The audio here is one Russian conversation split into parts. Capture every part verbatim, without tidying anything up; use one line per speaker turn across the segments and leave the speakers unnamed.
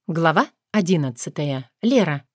Глава одиннадцатая. Лера.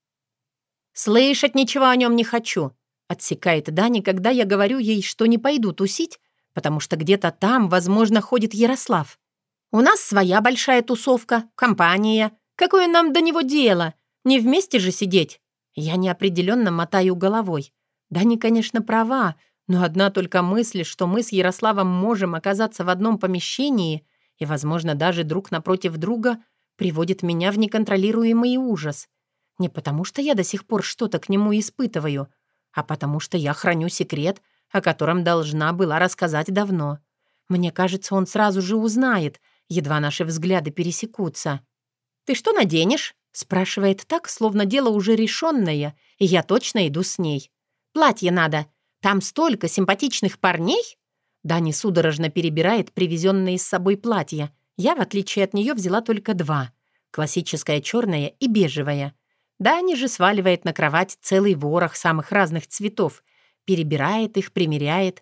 «Слышать ничего о нем не хочу», — отсекает Дани, когда я говорю ей, что не пойду тусить, потому что где-то там, возможно, ходит Ярослав. «У нас своя большая тусовка, компания. Какое нам до него дело? Не вместе же сидеть?» Я неопределенно мотаю головой. Дани, конечно, права, но одна только мысль, что мы с Ярославом можем оказаться в одном помещении и, возможно, даже друг напротив друга, приводит меня в неконтролируемый ужас. Не потому что я до сих пор что-то к нему испытываю, а потому что я храню секрет, о котором должна была рассказать давно. Мне кажется, он сразу же узнает, едва наши взгляды пересекутся. «Ты что наденешь?» — спрашивает так, словно дело уже решенное, и я точно иду с ней. «Платье надо. Там столько симпатичных парней!» Дани судорожно перебирает привезенные с собой платья. Я, в отличие от нее, взяла только два. Классическое черное и бежевое. Дани же сваливает на кровать целый ворох самых разных цветов. Перебирает их, примеряет.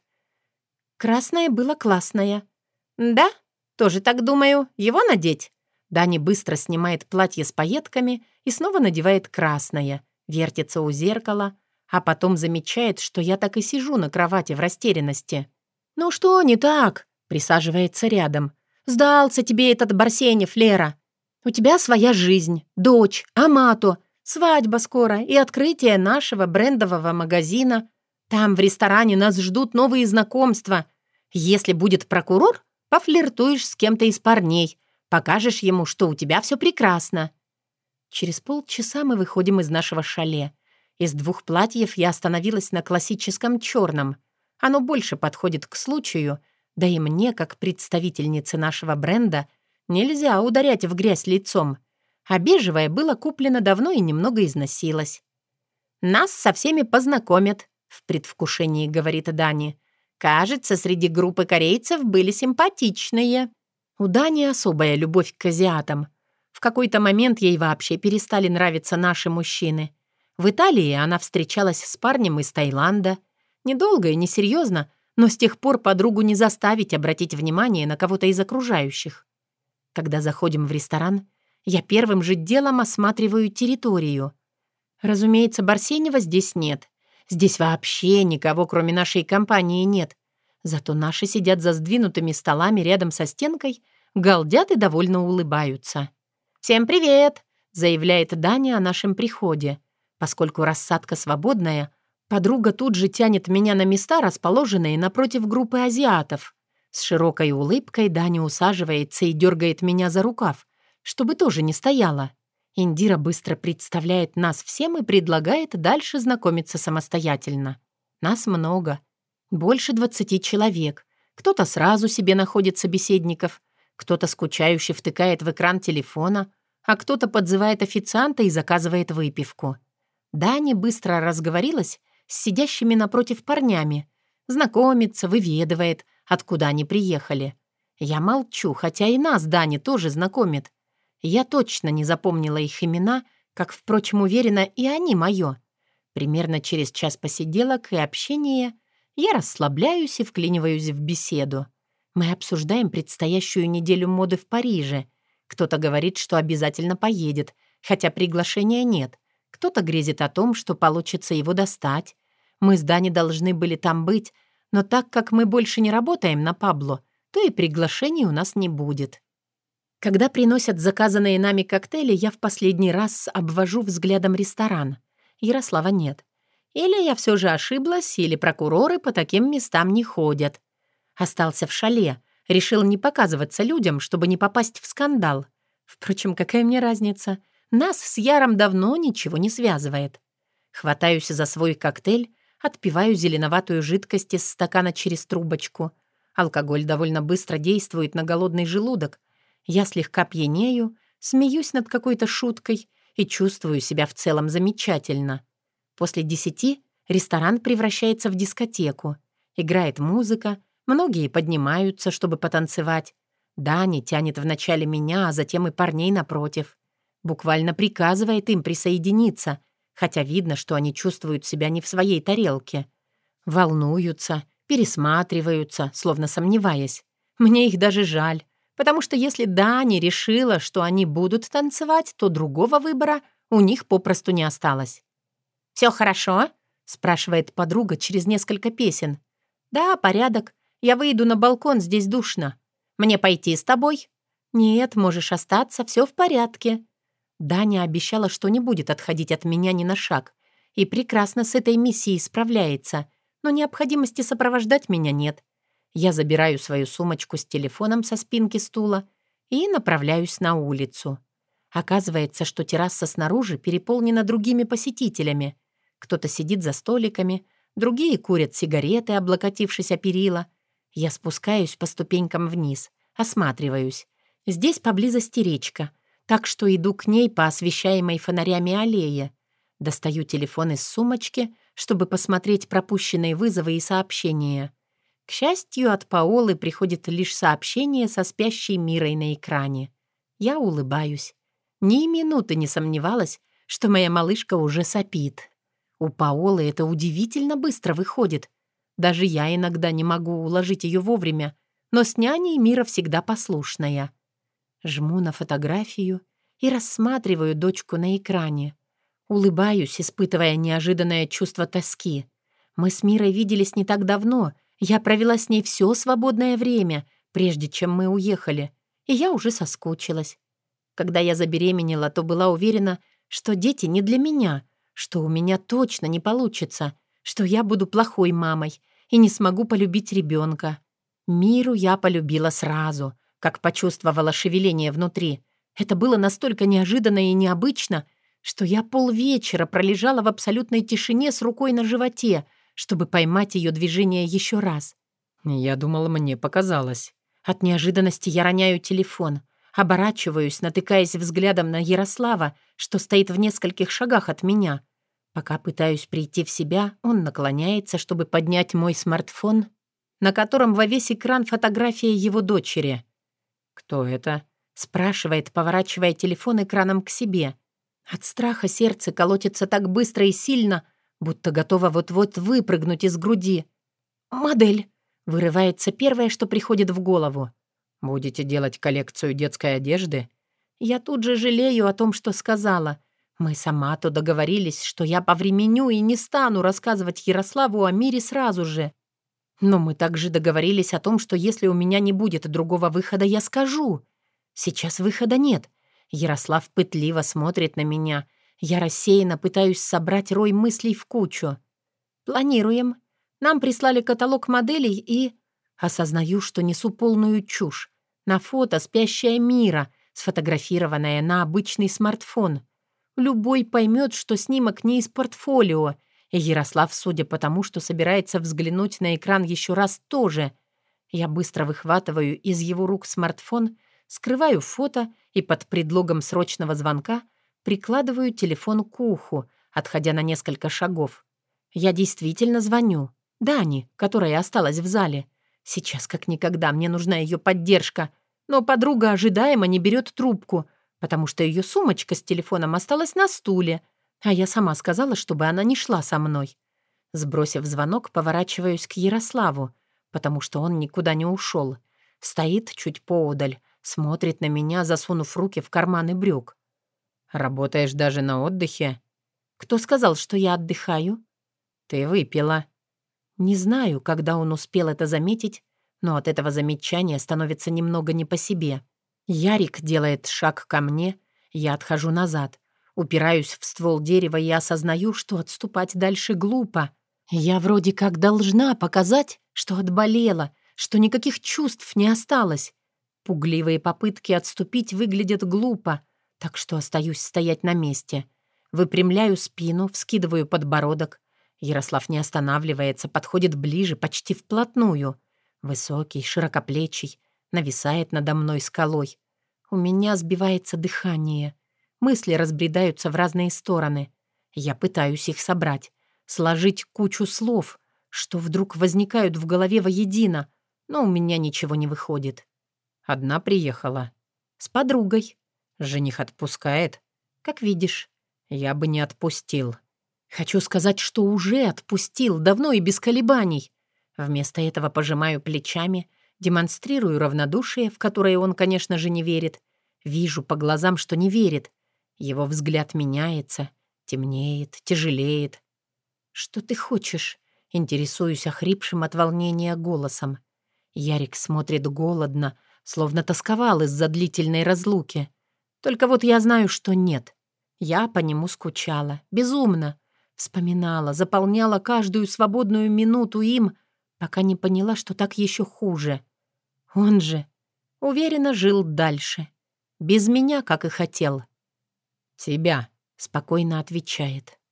Красное было классное. «Да? Тоже так думаю. Его надеть?» Дани быстро снимает платье с пайетками и снова надевает красное. Вертится у зеркала, а потом замечает, что я так и сижу на кровати в растерянности. «Ну что не так?» — присаживается рядом. «Сдался тебе этот Барсенев, Лера. У тебя своя жизнь, дочь, Амато, свадьба скоро и открытие нашего брендового магазина. Там в ресторане нас ждут новые знакомства. Если будет прокурор, пофлиртуешь с кем-то из парней, покажешь ему, что у тебя все прекрасно». Через полчаса мы выходим из нашего шале. Из двух платьев я остановилась на классическом черном. Оно больше подходит к случаю, да и мне, как представительнице нашего бренда, нельзя ударять в грязь лицом. А бежевое было куплено давно и немного износилось. «Нас со всеми познакомят», — в предвкушении говорит Дани. «Кажется, среди группы корейцев были симпатичные». У Дани особая любовь к азиатам. В какой-то момент ей вообще перестали нравиться наши мужчины. В Италии она встречалась с парнем из Таиланда. Недолго и несерьезно, но с тех пор подругу не заставить обратить внимание на кого-то из окружающих. Когда заходим в ресторан, я первым же делом осматриваю территорию. Разумеется, Барсенева здесь нет. Здесь вообще никого, кроме нашей компании, нет. Зато наши сидят за сдвинутыми столами рядом со стенкой, галдят и довольно улыбаются. «Всем привет!» — заявляет Даня о нашем приходе. Поскольку рассадка свободная, подруга тут же тянет меня на места, расположенные напротив группы азиатов. С широкой улыбкой Даня усаживается и дергает меня за рукав, чтобы тоже не стояла. Индира быстро представляет нас всем и предлагает дальше знакомиться самостоятельно. Нас много. Больше двадцати человек. Кто-то сразу себе находит собеседников, кто-то скучающе втыкает в экран телефона, а кто-то подзывает официанта и заказывает выпивку. Дани быстро разговорилась с сидящими напротив парнями. Знакомится, выведывает, откуда они приехали. Я молчу, хотя и нас Дани тоже знакомит. Я точно не запомнила их имена, как, впрочем, уверена, и они мое. Примерно через час посиделок и общения я расслабляюсь и вклиниваюсь в беседу. Мы обсуждаем предстоящую неделю моды в Париже. Кто-то говорит, что обязательно поедет, хотя приглашения нет. Кто-то грезит о том, что получится его достать. Мы с Дани должны были там быть, но так как мы больше не работаем на Пабло, то и приглашений у нас не будет. Когда приносят заказанные нами коктейли, я в последний раз обвожу взглядом ресторан. Ярослава нет. Или я все же ошиблась, или прокуроры по таким местам не ходят. Остался в шале, решил не показываться людям, чтобы не попасть в скандал. Впрочем, какая мне разница? Нас с Яром давно ничего не связывает. Хватаюсь за свой коктейль, отпиваю зеленоватую жидкость из стакана через трубочку. Алкоголь довольно быстро действует на голодный желудок. Я слегка пьянею, смеюсь над какой-то шуткой и чувствую себя в целом замечательно. После десяти ресторан превращается в дискотеку. Играет музыка, многие поднимаются, чтобы потанцевать. Дани тянет вначале меня, а затем и парней напротив. Буквально приказывает им присоединиться, хотя видно, что они чувствуют себя не в своей тарелке. Волнуются, пересматриваются, словно сомневаясь. Мне их даже жаль. Потому что если Дани решила, что они будут танцевать, то другого выбора у них попросту не осталось. «Все хорошо?» — спрашивает подруга через несколько песен. «Да, порядок. Я выйду на балкон, здесь душно. Мне пойти с тобой?» «Нет, можешь остаться, все в порядке». Даня обещала, что не будет отходить от меня ни на шаг, и прекрасно с этой миссией справляется, но необходимости сопровождать меня нет. Я забираю свою сумочку с телефоном со спинки стула и направляюсь на улицу. Оказывается, что терраса снаружи переполнена другими посетителями. Кто-то сидит за столиками, другие курят сигареты, облокотившись о перила. Я спускаюсь по ступенькам вниз, осматриваюсь. Здесь поблизости речка, так что иду к ней по освещаемой фонарями аллее. Достаю телефон из сумочки, чтобы посмотреть пропущенные вызовы и сообщения. К счастью, от Паолы приходит лишь сообщение со спящей Мирой на экране. Я улыбаюсь. Ни минуты не сомневалась, что моя малышка уже сопит. У Паолы это удивительно быстро выходит. Даже я иногда не могу уложить ее вовремя, но с няней Мира всегда послушная. Жму на фотографию и рассматриваю дочку на экране. Улыбаюсь, испытывая неожиданное чувство тоски. Мы с Мирой виделись не так давно. Я провела с ней все свободное время, прежде чем мы уехали, и я уже соскучилась. Когда я забеременела, то была уверена, что дети не для меня, что у меня точно не получится, что я буду плохой мамой и не смогу полюбить ребенка. Миру я полюбила сразу, как почувствовала шевеление внутри. Это было настолько неожиданно и необычно, что я полвечера пролежала в абсолютной тишине с рукой на животе, чтобы поймать ее движение еще раз.
Я думала, мне показалось.
От неожиданности я роняю телефон, оборачиваюсь, натыкаясь взглядом на Ярослава, что стоит в нескольких шагах от меня. Пока пытаюсь прийти в себя, он наклоняется, чтобы поднять мой смартфон, на котором во весь экран фотография его дочери.
«Кто это?»
— спрашивает, поворачивая телефон экраном к себе. От страха сердце колотится так быстро и сильно, будто готово вот-вот выпрыгнуть из груди. «Модель!» — вырывается первое, что приходит в голову.
«Будете делать коллекцию детской одежды?»
Я тут же жалею о том, что сказала. Мы с Амато договорились, что я повременю и не стану рассказывать Ярославу о Мире сразу же. Но мы также договорились о том, что если у меня не будет другого выхода, я скажу. Сейчас выхода нет. Ярослав пытливо смотрит на меня. Я рассеянно пытаюсь собрать рой мыслей в кучу. Планируем. Нам прислали каталог моделей и... Осознаю, что несу полную чушь. На фото спящая Мира, сфотографированная на обычный смартфон. Любой поймет, что снимок не из портфолио. И Ярослав, судя по тому, что собирается взглянуть на экран еще раз, тоже. Я быстро выхватываю из его рук смартфон, скрываю фото и под предлогом срочного звонка прикладываю телефон к уху, отходя на несколько шагов. Я действительно звоню. Дане, которая осталась в зале. Сейчас как никогда мне нужна ее поддержка, но подруга ожидаемо не берет трубку, потому что ее сумочка с телефоном осталась на стуле, а я сама сказала, чтобы она не шла со мной. Сбросив звонок, поворачиваюсь к Ярославу, потому что он никуда не ушел. Стоит чуть поодаль, смотрит на меня, засунув руки в карманы брюк.
«Работаешь даже на отдыхе?»
«Кто сказал, что я отдыхаю?»
«Ты выпила».
Не знаю, когда он успел это заметить, но от этого замечания становится немного не по себе. Ярик делает шаг ко мне, я отхожу назад, упираюсь в ствол дерева и осознаю, что отступать дальше глупо. Я вроде как должна показать, что отболела, что никаких чувств не осталось. Пугливые попытки отступить выглядят глупо, так что остаюсь стоять на месте. Выпрямляю спину, вскидываю подбородок. Ярослав не останавливается, подходит ближе, почти вплотную. Высокий, широкоплечий, нависает надо мной скалой. У меня сбивается дыхание. Мысли разбредаются в разные стороны. Я пытаюсь их собрать, сложить кучу слов, что вдруг возникают в голове воедино, но у меня ничего не выходит.
«Одна приехала?»
«С подругой».
«Жених отпускает?»
«Как видишь».
«Я бы не отпустил».
Хочу сказать, что уже отпустил, давно и без колебаний. Вместо этого пожимаю плечами, Демонстрирую равнодушие, в которое он, конечно же, не верит. Вижу по глазам, что не верит. Его взгляд меняется, темнеет, тяжелеет. «Что ты хочешь?» — интересуюсь охрипшим от волнения голосом. Ярик смотрит голодно, словно тосковал из-за длительной разлуки. Только вот я знаю, что нет. Я по нему скучала, безумно. Вспоминала, заполняла каждую свободную минуту им, пока не поняла, что так еще хуже. Он же уверенно жил дальше. Без меня, как и хотел. «Тебя», — спокойно отвечает.